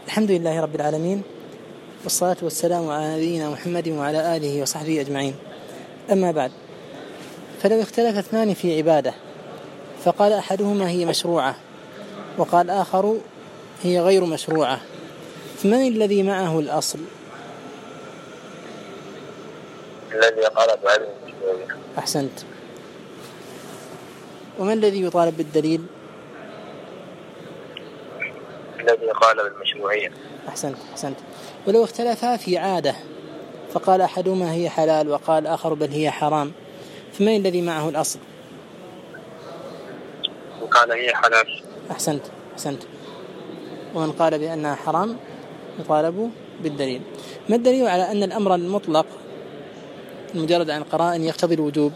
الحمد لله رب العالمين، والصلاة والسلام على نبينا محمد وعلى آله وصحبه أجمعين. أما بعد، فلو اختلف اثنان في عبادة فقال أحدهما هي مشروعة وقال آخر هي غير مشروعة، فمن الذي معه الأصل؟ الذي قال بعلم المشروعية. أحسنت. ومن الذي يطالب بالدليل؟ الذي قال بالمشروعية. أحسنت. ولو اختلفا في عادة فقال أحدهما هي حلال وقال آخر بل هي حرام، فمن الذي معه الأصل؟ وقال هي حلال. أحسنت. ومن قال بأنها حرام يطالب بالدليل. ما الدليل على أن الأمر المطلق المجرد عن قرائن يقتضي الوجوب؟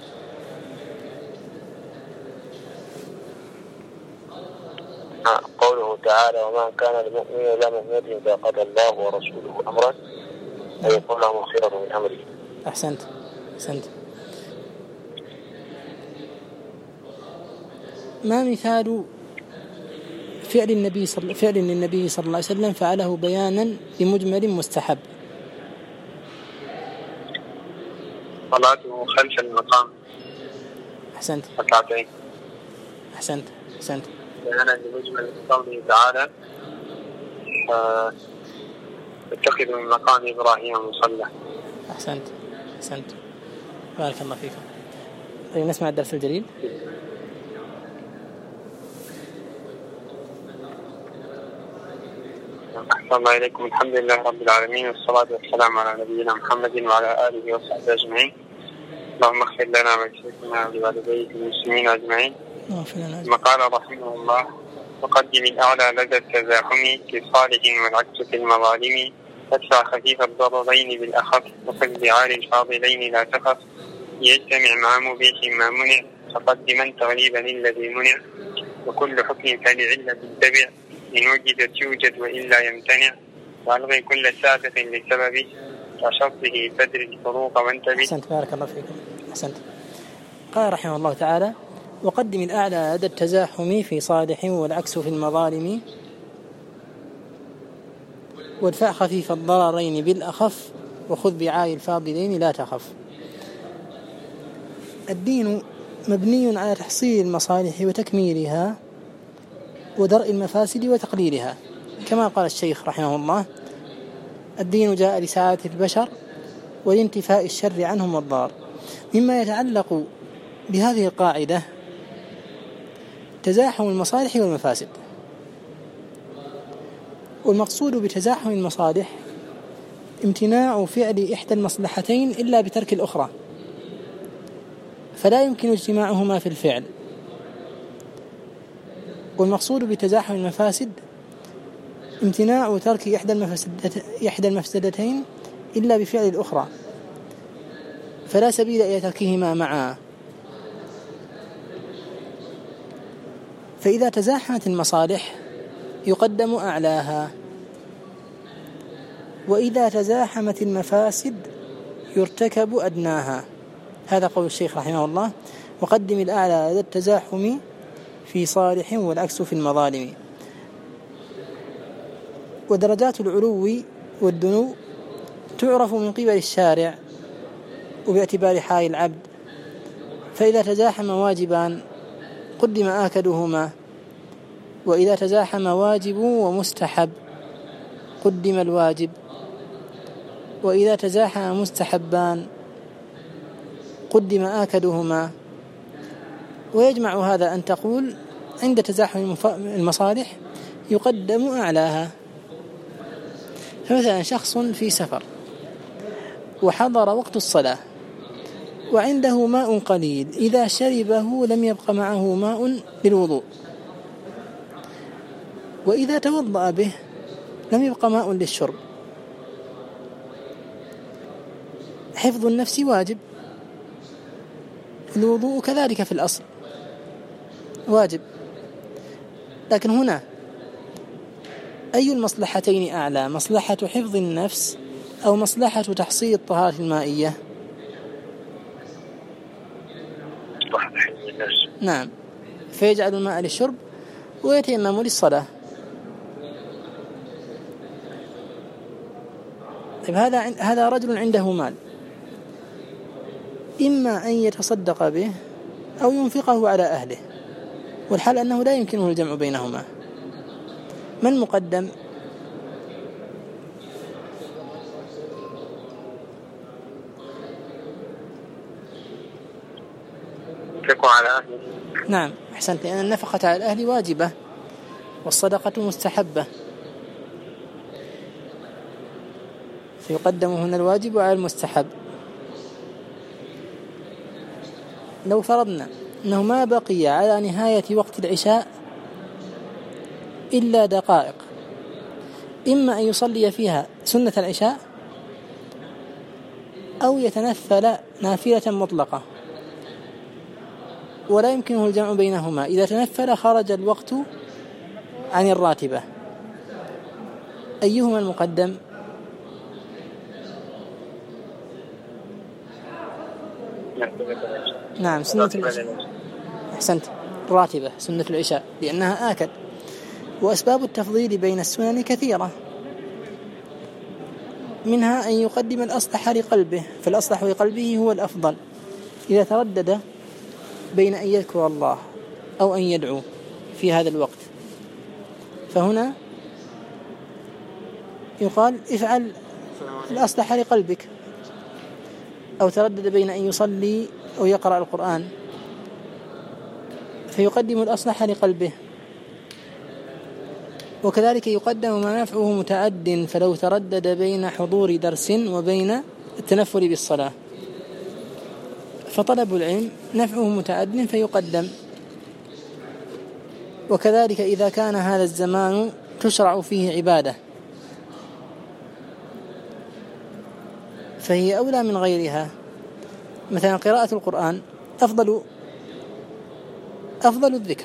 قوله تعالى: وما كان لمؤمن ولا مؤمنة إذا قضى الله ورسوله أمرا أن يكون لهم الخيرة من أمره. أحسنت. ما مثال فعل النبي صلى الله عليه وسلم فعله بيانا لمجمل مستحب؟ صلاته خلف المقام. أحسنت. ركعتين. أحسنت. بيانا لمجمل قوله تعالى: اتخذوا من مقام إبراهيم مصلى. أحسنت. بارك الله فيكم. طيب، نسمع الدرس الجليل. أحسن الله إليكم. الحمد لله رب العالمين، والصلاة والسلام على نبينا محمد وعلى آله وصحبه أجمعين. اللهم اغفر لنا ولشيخنا ولوالديه المسلمين أجمعين. ثم قال رحمه الله: وقدم الأعلى لدى التزاحم كصالح والعكس في المظالم، وادفع خفيف الضررين بالأخف، وخذ بعار الفاضلين لا تخف، يجتمع مع مبيح ما منع، فقدما تغليبا الذي منع، وكل حكم فلعلة التبع، إن وجدت يوجد وإلا يمتنع، وألغي كل سابق لسببه كشرطه بدر الفروق وانتبه. أحسنت. بارك الله فيكم. أحسنت. قال رحمه الله تعالى: وقدم الأعلى لدى التزاحم في صالح والعكس في المظالم، وادفع خفيف الضررين بالأخف، وخذ بعاي الفاضلين لا تخف. الدين مبني على تحصيل المصالح وتكميلها ودرء المفاسد وتقليلها، كما قال الشيخ رحمه الله: الدين جاء لسعادة البشر ولانتفاء الشر عنهم والضار. مما يتعلق بهذه القاعدة تزاحم المصالح والمفاسد، والمقصود بتزاحم المصالح امتناع فعل إحدى المصلحتين إلا بترك الأخرى، فلا يمكن اجتماعهما في الفعل. والمقصود بتزاحم المفاسد امتناع ترك إحدى المفسدتين إلا بفعل الأخرى، فلا سبيل إلى تركهما معا. فإذا تزاحمت المصالح يقدم أعلاها، وإذا تزاحمت المفاسد يرتكب أدناها. هذا قول الشيخ رحمه الله: وقدم الأعلى لدى التزاحم في صالح والعكس في المظالم. ودرجات العلو والدنو تعرف من قبل الشارع وباعتبار حال العبد، فإذا تزاحم واجبان قدم آكدهما، وإذا تزاحم واجب ومستحب قدم الواجب، وإذا تزاحم مستحبان قدم آكدهما. ويجمع هذا أن تقول: عند تزاحم المصالح يقدم أعلاها. فمثلا شخص في سفر وحضر وقت الصلاة وعنده ماء قليل، إذا شربه لم يبق معه ماء للوضوء، وإذا توضأ به لم يبق ماء للشرب. حفظ النفس واجب، الوضوء كذلك في الأصل واجب، لكن هنا أي المصلحتين أعلى، مصلحة حفظ النفس أو مصلحة تحصيل الطهارة المائية؟ نعم، فيجعل الماء للشرب ويتيمم للصلاة. طيب هذا رجل عنده مال، إما أن يتصدق به أو ينفقه على أهله، والحال أنه لا يمكنه الجمع بينهما. ما المقدم؟ ينفقه على أهله. نعم أحسنت، لأن النفقة على الأهل واجبة والصدقة مستحبة، فيقدم هنا الواجب على المستحب. لو فرضنا أنه ما بقي على نهاية وقت العشاء إلا دقائق، إما أن يصلي فيها سنة العشاء أو يتنفل نافلة مطلقة، ولا يمكنه الجمع بينهما. إذا تنفل خرج الوقت عن الراتبة، أيهما المقدم؟ نعم سنة العشاء. أحسنت، الراتبة سنة العشاء لأنها آكد. وأسباب التفضيل بين السنن كثيرة، منها أن يقدم الأصلح لقلبه، فالأصلح لقلبه هو الأفضل. إذا تردد بين أن يذكر الله أو أن يدعو في هذا الوقت، فهنا يقال افعل الأصلح لقلبك. أو تردد بين أن يصلي أو يقرأ القرآن، فيقدم الأصلح لقلبه. وكذلك يقدم ما نفعه متعد، فلو تردد بين حضور درس وبين التنفل بالصلاة، فطلب العلم نفعه متعد فيقدم. وكذلك إذا كان هذا الزمان تشرع فيه عبادة فهي أولى من غيرها. مثلا قراءة القرآن أفضل الذكر،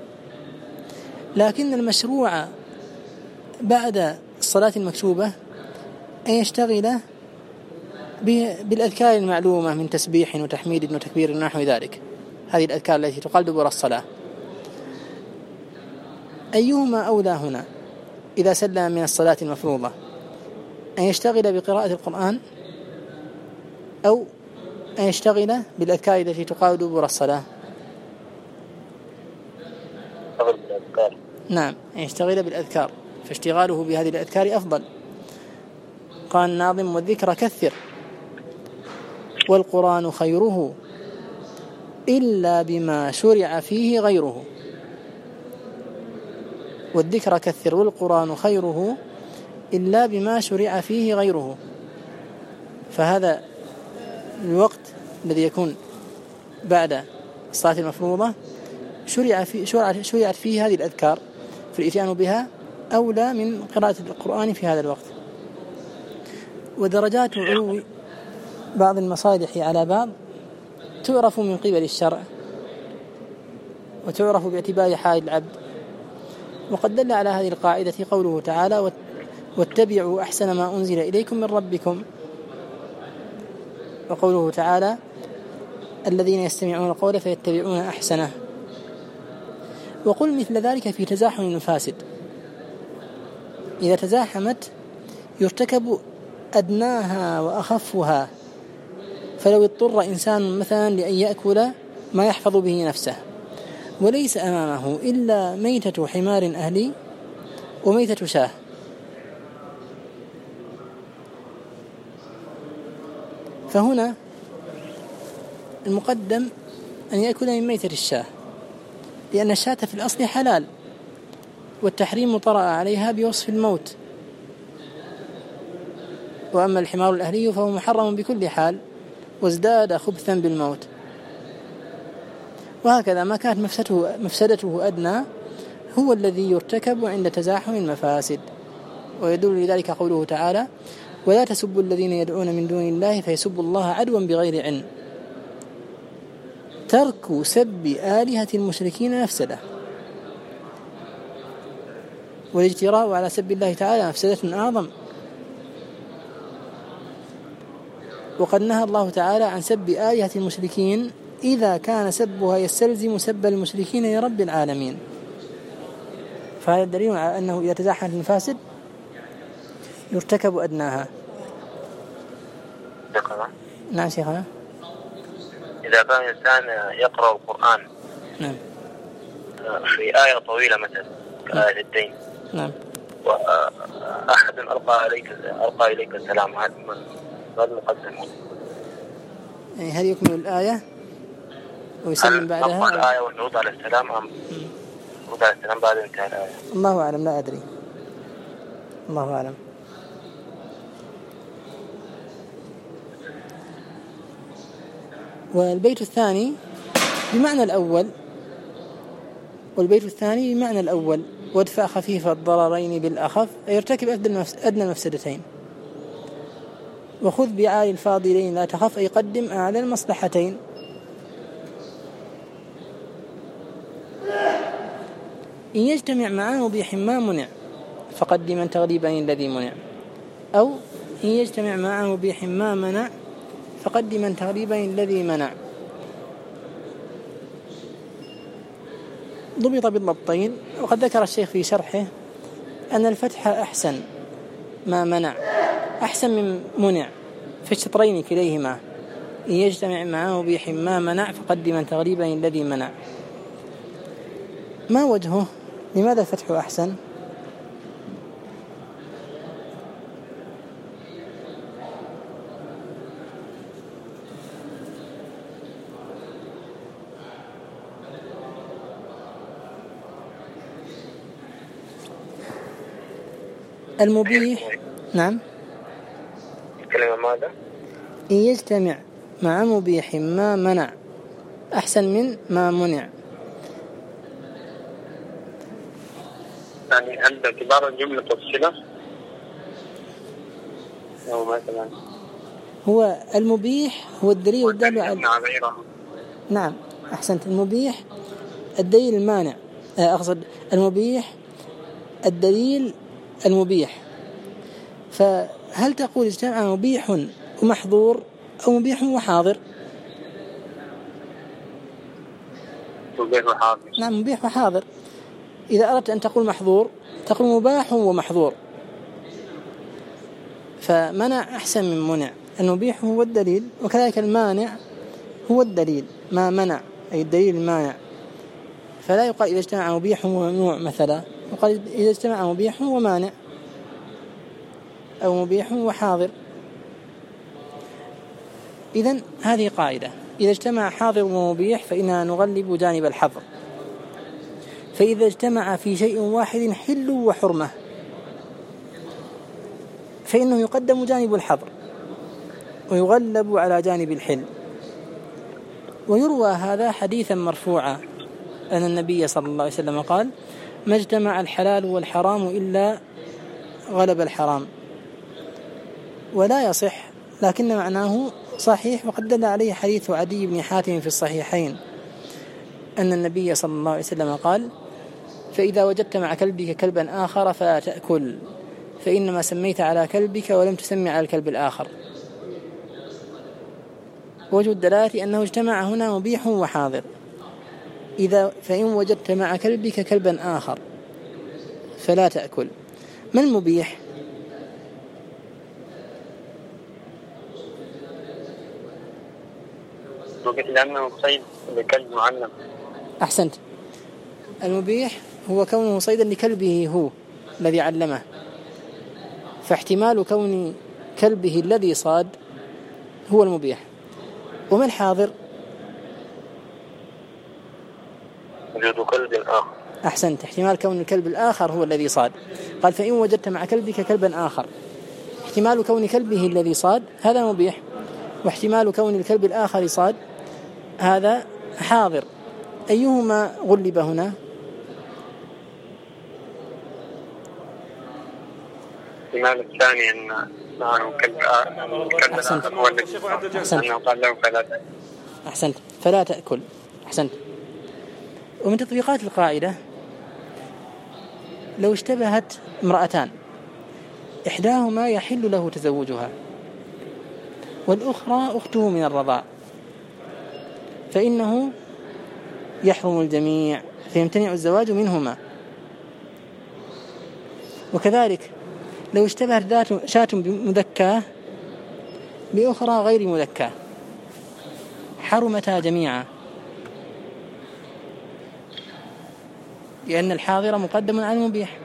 لكن المشروع بعد الصلاة المكتوبة أن يشتغل بالأذكار المعلومة من تسبيح وتحميد وتكبير ونحو ذلك، هذه الأذكار التي تقال دبر الصلاة. أيهما أولى هنا إذا سلم من الصلاة المفروضة، أن يشتغل بقراءة القرآن أو أن يشتغل بالأذكار التي تقال دبر الصلاة؟ نعم، أن يشتغل بالأذكار، فاشتغاله بهذه الأذكار أفضل. قال الناظم: والذكر كثر والقرآن خيره إلا بما شرع فيه غيره. والذكر كثر والقرآن خيره إلا بما شرع فيه غيره. فهذا الوقت الذي يكون بعد الصلاة المفروضة شرعت فيه هذه الأذكار، فالإتيان بها أولى من قراءة القرآن في هذا الوقت. ودرجات علو بعض المصالح على بعض تعرف من قبل الشرع وتعرف باعتبار حال العبد. وقد دل على هذه القاعدة قوله تعالى: واتبعوا أحسن ما أنزل إليكم من ربكم. وقوله تعالى: الذين يستمعون القول فيتبعون أحسنه. وقل مثل ذلك في تزاحم المفاسد، إذا تزاحمت يرتكب أدناها وأخفها. فلو اضطر إنسان مثلا لأن يأكل ما يحفظ به نفسه وليس أمامه إلا ميتة حمار أهلي وميتة شاه، فهنا المقدم أن يأكل من ميتة الشاه، لأن الشاة في الأصل حلال، والتحريم طرأ عليها بوصف الموت. وأما الحمار الأهلي فهو محرم بكل حال وازداد خبثا بالموت. وهكذا ما كانت مفسدته أدنى هو الذي يرتكب عند تزاحم المفاسد. ويدل لذلك قوله تعالى: ولا تسبوا الذين يدعون من دون الله فيسبوا الله عدوا بغير علم. ترك سب آلهة المشركين مفسدة، والاجتراء على سب الله تعالى مفسدة أعظم. وقد نهى الله تعالى عن سب آلهة المشركين إذا كان سبها يستلزم سب المشركين لرب العالمين. فهذا الدليل على أنه إذا تزاحم المفاسد يرتكب أدناها. نعم شيخنا. إذا كان الإنسان يقرأ القرآن نعم في آية طويلة مثلا كآية الدين، نعم، وأحد ألقى إليك السلام، هذا المقدم، يعني هل يكمل الآية ويسلم بعدها؟ نقرأ الآية ونرد على السلام أم نرد على السلام بعد انتهاء الآية؟ الله أعلم، لا أدري، الله أعلم. والبيت الثاني بمعنى الأول، وادفع خفيف الضررين بالأخف، يرتكب أدنى المفسدتين، وخذ بعالي الفاضلين لا تخف، أي قدم أعلى المصلحتين. إن يجتمع معه مبيح ما منع فقدم تغليبا الذي منع، أو إن يجتمع معه مبيح ما منع فقدم تغليبا الذي منع. ضبط بالضبطين. وقد ذكر الشيخ في شرحه أن الفتح أحسن ما منع، أحسن من منع في الشطرين كليهما. إن يجتمع معه مبيح ما منع فقدم تغليبا الذي منع. ما وجهه؟ لماذا الفتح أحسن؟ المبيح، نعم، كلمة ماذا؟ إن يجتمع مع مبيح ما منع أحسن من ما منع. يعني عند اعتبار الجملة الصلة، أو مثلا هو المبيح هو الدليل الدال على غيره. نعم أحسنت. المبيح الدليل المانع، أقصد المبيح الدليل المبيح. فهل تقول اجتمع مبيح ومحظور أو مبيح وحاضر؟ مبيح وحاضر. نعم مبيح وحاضر. إذا أردت أن تقول محظور تقول مباح ومحظور، فمنع أحسن من منع. المبيح هو الدليل، وكذلك المانع هو الدليل ما منع، أي الدليل المانع. فلا يقال إذا اجتمع مبيح وممنوع مثلا، وقال إذا اجتمع مبيح ومانع، أو مبيح وحاضر. إذن هذه قاعدة: إذا اجتمع حاضر ومبيح فإننا نغلب جانب الحظر، فإذا اجتمع في شيء واحد حل وحرمة فإنه يقدم جانب الحظر ويغلب على جانب الحل. ويروى هذا حديثا مرفوعا أن النبي صلى الله عليه وسلم قال: ما اجتمع الحلال والحرام إلا غلب الحرام. ولا يصح، لكن معناه صحيح، وقد دل عليه حديث عدي بن حاتم في الصحيحين أن النبي صلى الله عليه وسلم قال: فإذا وجدت مع كلبك كلبا آخر فلا تأكل، فإنما سميت على كلبك ولم تسمي على الكلب الآخر. وجه الدلالة أنه اجتمع هنا مبيح وحاضر. فإن وجدت مع كلبك كلبا آخر فلا تأكل. ما المبيح؟ لأنه صيد لكلب معلم. أحسنت. المبيح هو كونه صيدا لكلبه هو الذي علمه، فاحتمال كون كلبه الذي صاد هو المبيح. وما الحاضر؟ وجود كلب آخر. أحسنت، احتمال كون الكلب الآخر هو الذي صاد. قال: فإن وجدت مع كلبك كلبا آخر، احتمال كون كلبه الذي صاد هذا مبيح، واحتمال كون الكلب الآخر صاد هذا حاضر. أيهما غلب هنا؟ الاحتمال الثاني أن معه كلب الآخر هو الذي قال له فلا تأكل. أحسنت، فلا تأكل. أحسنت. ومن تطبيقات القاعدة: لو اشتبهت امرأتان إحداهما يحل له تزوجها والأخرى أخته من الرضاع، فإنه يحرم الجميع فيمتنع الزواج منهما. وكذلك لو اشتبهت شاة مذكاة بأخرى غير مذكاة حرمتا جميعا، لأن الحاضر مقدم على المبيح.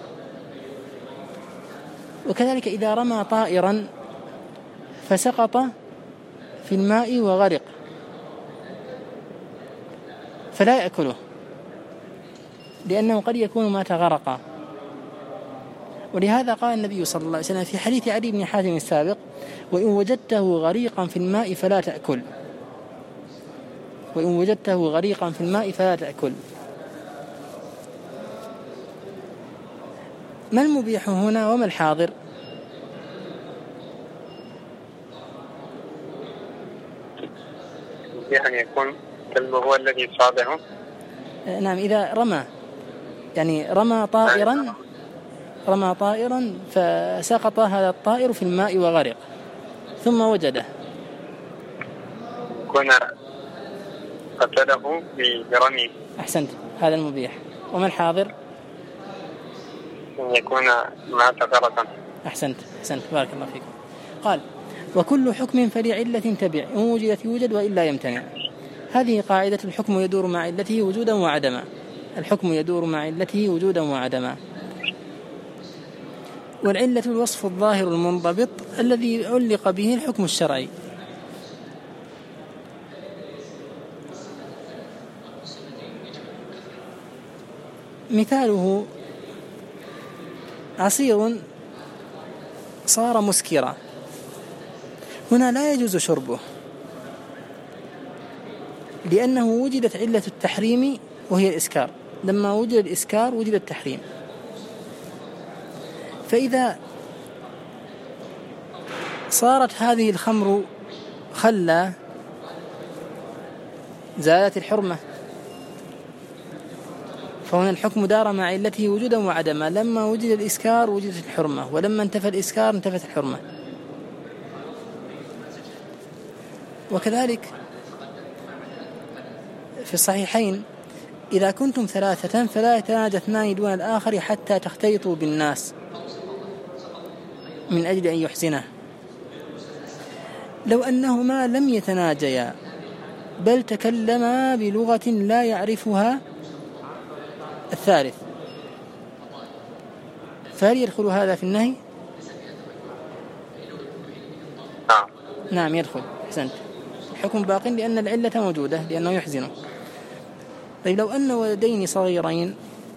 وكذلك إذا رمى طائرا فسقط في الماء وغرق فلا يأكله، لأنه قد يكون مات غرقا. ولهذا قال النبي صلى الله عليه وسلم في حديث علي بن حاتم السابق: وإن وجدته غريقا في الماء فلا تأكل، وإن وجدته غريقا في الماء فلا تأكل. ما المبيح هنا وما الحاضر؟ المبيح أن يكون كلبه هو الذي صاده. نعم، إذا رمى، يعني رمى طائرا فسقط هذا الطائر في الماء وغرق ثم وجده، كنا قتله برميه. أحسنت، هذا المبيح. وما الحاضر؟ أن يكون مات غرقا. أحسنت بارك الله فيكم. قال: وكل حكم فلعلة تبع، إن وجدت يوجد وإلا يمتنع. هذه قاعدة: الحكم يدور مع علته وجودا وعدما. الحكم يدور مع علته وجودا وعدما. والعلة الوصف الظاهر المنضبط الذي علق به الحكم الشرعي. مثاله: عصير صار مسكرا، هنا لا يجوز شربه لأنه وجدت علة التحريم وهي الإسكار. لما وجد الإسكار وجد التحريم. فإذا صارت هذه الخمر خلا زالت الحرمة، فهنا الحكم دار مع علته وجودا وعدما. لما وجد الإسكار وجدت الحرمة، ولما انتفى الإسكار انتفت الحرمة. وكذلك في الصحيحين: إذا كنتم ثلاثة فلا يتناجى اثنان دون الآخر حتى تختلطوا بالناس من أجل أن يحزنه. لو أنهما لم يتناجيا بل تكلما بلغة لا يعرفها الثالث فهل يدخل هذا في النهي؟ نعم يدخل. أحسنت، الحكم باق لأن العلة موجودة لأنه يحزنه. طيب، لو أن ولدين صغيرين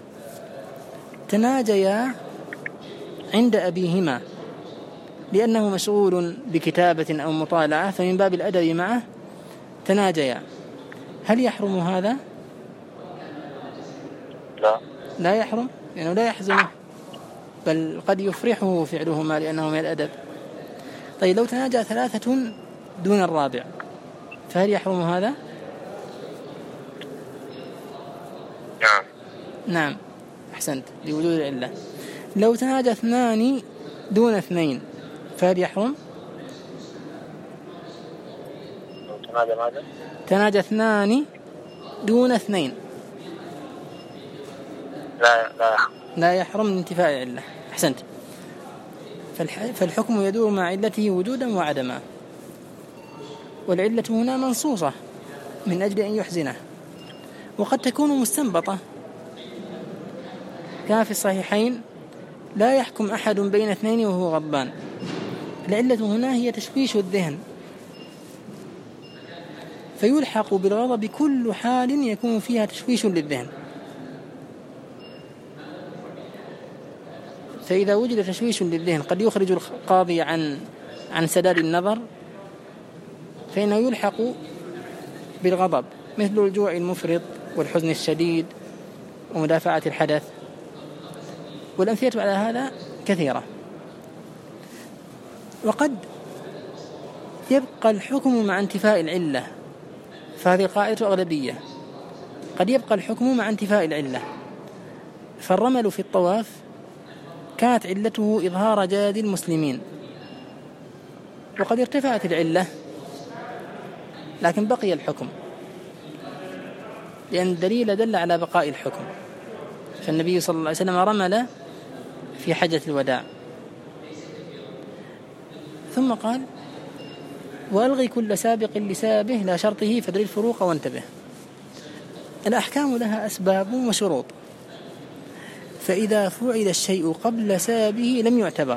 تناجيا عند أبيهما لأنه مشغول بكتابة أو مطالعة فمن باب الأدب معه تناجيا، هل يحرم هذا؟ لا يحرم، لأنه لا يحزنه بل قد يفرحه فعلهما لأنه من الأدب. طيب، لو تناجى ثلاثة دون الرابع فهل يحرم هذا؟ نعم أحسنت، لوجود العلة. لو تناجى اثنان دون اثنين فهل يحرم؟ تناجى اثنان دون اثنين لا يحرم من انتفاء العلة. أحسنت، فالحكم يدور مع علته وجودا وعدما، والعلة هنا منصوصة من أجل أن يحزنه، وقد تكون مستنبطة كما في الصحيحين: لا يحكم أحد بين اثنين وهو غضبان. العلة هنا هي تشويش الذهن، فيلحق بالغضب كل حال يكون فيها تشويش للذهن. فإذا وجد تشويش للذهن قد يخرج القاضي عن سداد النظر، فإنه يلحق بالغضب، مثل الجوع المفرط والحزن الشديد ومدافعة الحدث، والأمثلة على هذا كثيرة. وقد يبقى الحكم مع انتفاء العلة، فهذه قاعدة أغلبية، قد يبقى الحكم مع انتفاء العلة. فالرمل في الطواف كانت علته إظهار جهاد المسلمين، وقد ارتفعت العلة لكن بقي الحكم، لأن الدليل دل على بقاء الحكم. فالنبي صلى الله عليه وسلم رمل في حجة الوداع، ثم قال: وألغي كل سابق لسابه لا شرطه فادر الفروق وانتبه. الأحكام لها أسباب وشروط، فإذا فعل الشيء قبل سابه لم يعتبر،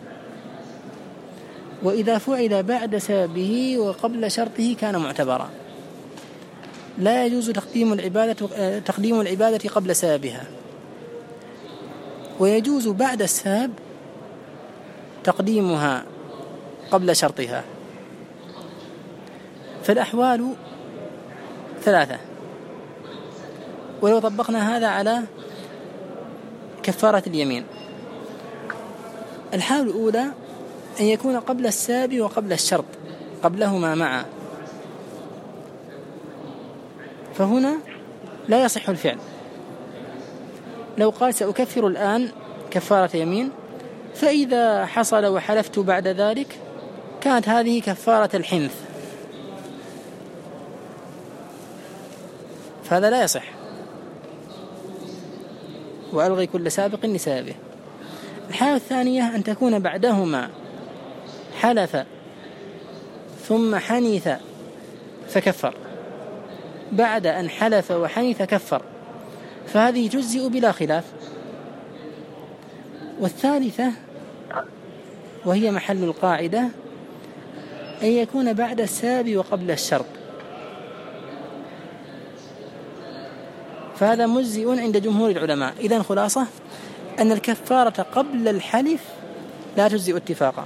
وإذا فعل بعد سابه وقبل شرطه كان معتبرا. لا يجوز تقديم العبادة قبل سابها، ويجوز بعد الساب تقديمها قبل شرطها. فالأحوال ثلاثة، ولو طبقنا هذا على كفارة اليمين، الحال الأولى أن يكون قبل الساب وقبل الشرط، قبلهما معا، فهنا لا يصح الفعل. لو قال سأكفر الآن كفارة يمين، فإذا حصل وحلفت بعد ذلك كانت هذه كفارة الحنث، فهذا لا يصح. وألغي كل سابق لسابه. الحالة الثانية أن تكون بعدهما حلف ثم حنث فكفر، بعد أن حلف وحنث كفر، فهذه تجزئ بلا خلاف. والثالثة وهي محل القاعدة أن يكون بعد الساب وقبل الشرط، فهذا مجزئ عند جمهور العلماء. إذن خلاصة أن الكفارة قبل الحلف لا تجزئ اتفاقا،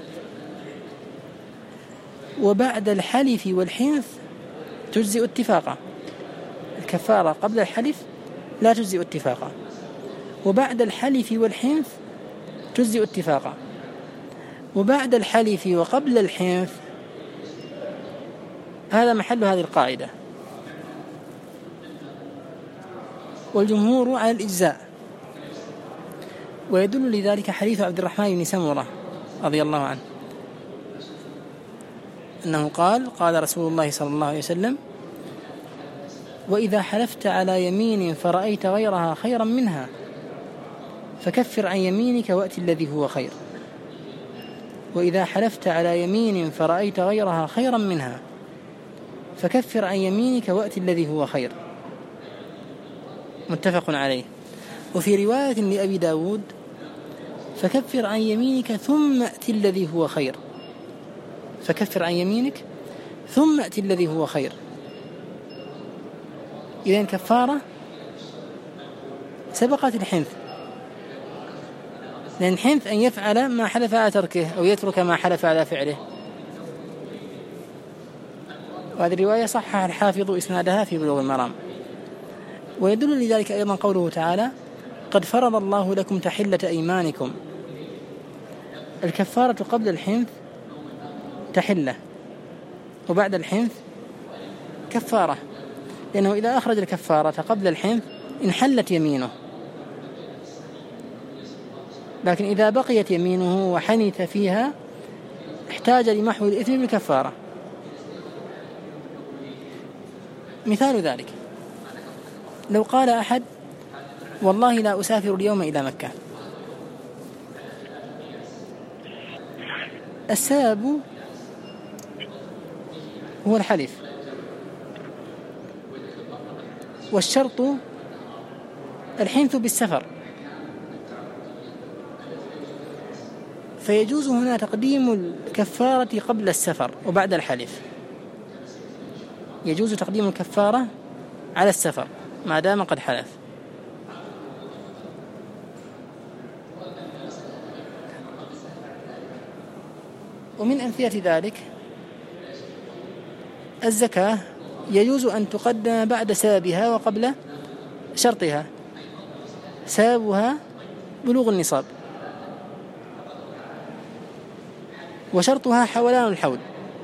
وبعد الحلف والحنث تجزئ اتفاقا. الكفارة قبل الحلف لا تجزئ اتفاقا، وبعد الحلف والحنث تجزئ اتفاقا، وبعد الحلف وقبل الحنث هذا محل هذه القاعدة. والجمهور على الإجزاء، ويدل لذلك حديث عبد الرحمن بن سمرة رضي الله عنه أنه قال رسول الله صلى الله عليه وسلم: وإذا حلفت على يمين فرأيت غيرها خيرا منها فكفر عن يمينك وأت الذي هو خير. وإذا حلفت على يمين فرأيت غيرها خيرا منها فكفر عن يمينك وأت الذي هو خير. متفق عليه. وفي رواية لأبي داود: فكفر عن يمينك ثم أت الذي هو خير. فكفر عن يمينك ثم أت الذي هو خير. إذن كفارة سبقت الحنث، لأن الحنث أن يفعل ما حلف على تركه أو يترك ما حلف على فعله. وهذه الرواية صحح الحافظ إسنادها في بلوغ المرام. ويدل لذلك أيضا قوله تعالى: قد فرض الله لكم تحلة أيمانكم. الكفارة قبل الحنث تحلة، وبعد الحنث كفارة، لأنه إذا أخرج الكفارة قبل الحنث انحلت يمينه، لكن إذا بقيت يمينه وحنث فيها احتاج لمحو الإثم بالكفارة. مثال ذلك: لو قال أحد: والله لا أسافر اليوم إلى مكة، السبب هو الحلف، والشرط الحنث بالسفر، فيجوز هنا تقديم الكفارة قبل السفر وبعد الحلف. يجوز تقديم الكفارة على السفر ما دام قد حلف. ومن أمثلة ذلك الزكاة، يجوز أن تقدم بعد سببها وقبل شرطها. سببها بلوغ النصاب، وشرطها حولان الحول،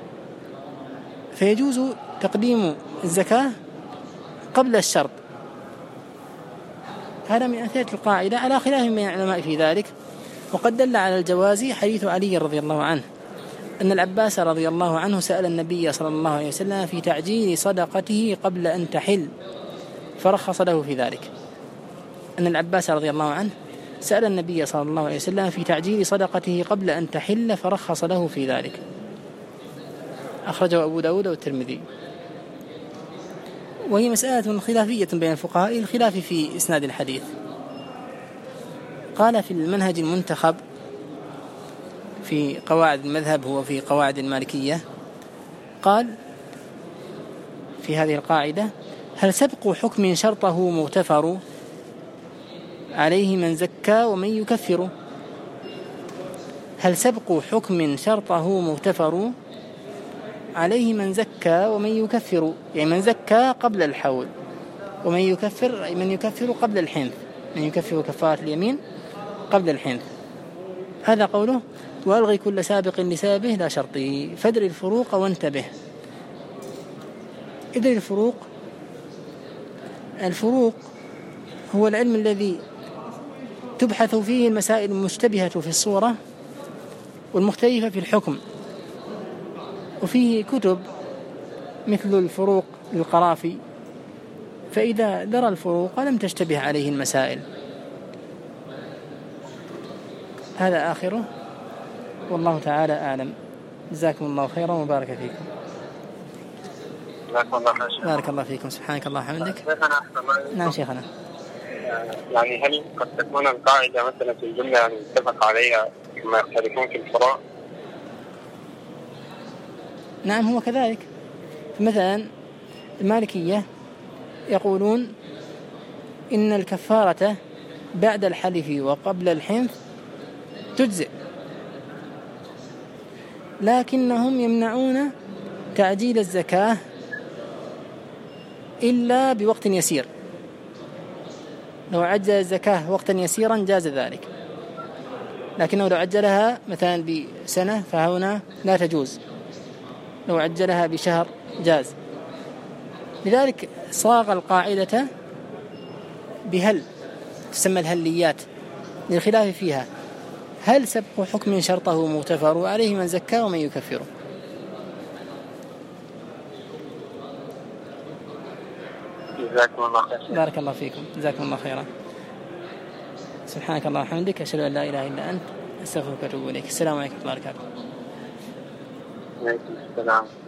فيجوز تقديم الزكاة قبل الشرط. هذا من أمثلة القاعدة على خلاف من العلماء في ذلك. وقد دل على الجواز حديث علي رضي الله عنه أن العباس رضي الله عنه سأل النبي صلى الله عليه وسلم في تعجيل صدقته قبل أن تحل فرخص له في ذلك. أن العباس رضي الله عنه سأل النبي صلى الله عليه وسلم في تعجيل صدقته قبل أن تحل فرخص له في ذلك. أخرجه أبو داود والترمذي. وهي مسألة خلافية بين الفقهاء، الخلاف في إسناد الحديث. قال في المنهج المنتخب في قواعد المذهب، هو في قواعد المالكية، قال في هذه القاعدة: هل سبق حكم شرطه مغتفر عليه من زكى ومن يكفر؟ هل سبق حكم شرطه مغتفر عليه من زكى ومن يكفر، يعني من زكى قبل الحول، ومن يكفر أي من يكفر قبل الحنث، من يكفر كفارة اليمين قبل الحنث. هذا قوله: وألغي كل سابق لسابه لا شرطه فادر الفروق وانتبه. إذن الفروق هو العلم الذي تبحث فيه المسائل المشتبهة في الصورة والمختلفة في الحكم، وفيه كتب مثل الفروق للقرافي، فإذا درى الفروق لم تشتبه عليه المسائل. هذا آخره، والله تعالى أعلم. جزاكم الله خيرا وبارك فيكم. بارك الله فيكم. سبحانك اللهم وبحمدك. نعم شيخنا. يعني هل قد تكون القاعدة مثلا في الجملة يعني اتفق عليها ثم يختلفون في الفروع؟ نعم هو كذلك. مثلا المالكية يقولون إن الكفارة بعد الحلف وقبل الحنث تجزئ، لكنهم يمنعون تعجيل الزكاة إلا بوقت يسير. لو عجل الزكاة وقتا يسيرا جاز ذلك، لكنه لو عجلها مثلا بسنة فهنا لا تجوز، لو عجلها بشهر جاز. لذلك صاغ القاعدة بهل، تسمى الهليات للخلاف فيها: هل سبق حكم شرطه مغتفر عليه من زكى ومن يكفره؟ جزاكم الله خير. بارك الله فيكم. جزاكم الله خيرا. سبحانك اللهم وبحمدك، أشهد أن لا إله إلا أنت، أستغفرك وأتوب إليك. السلام عليكم ورحمة الله وبركاته. وعليكم السلام.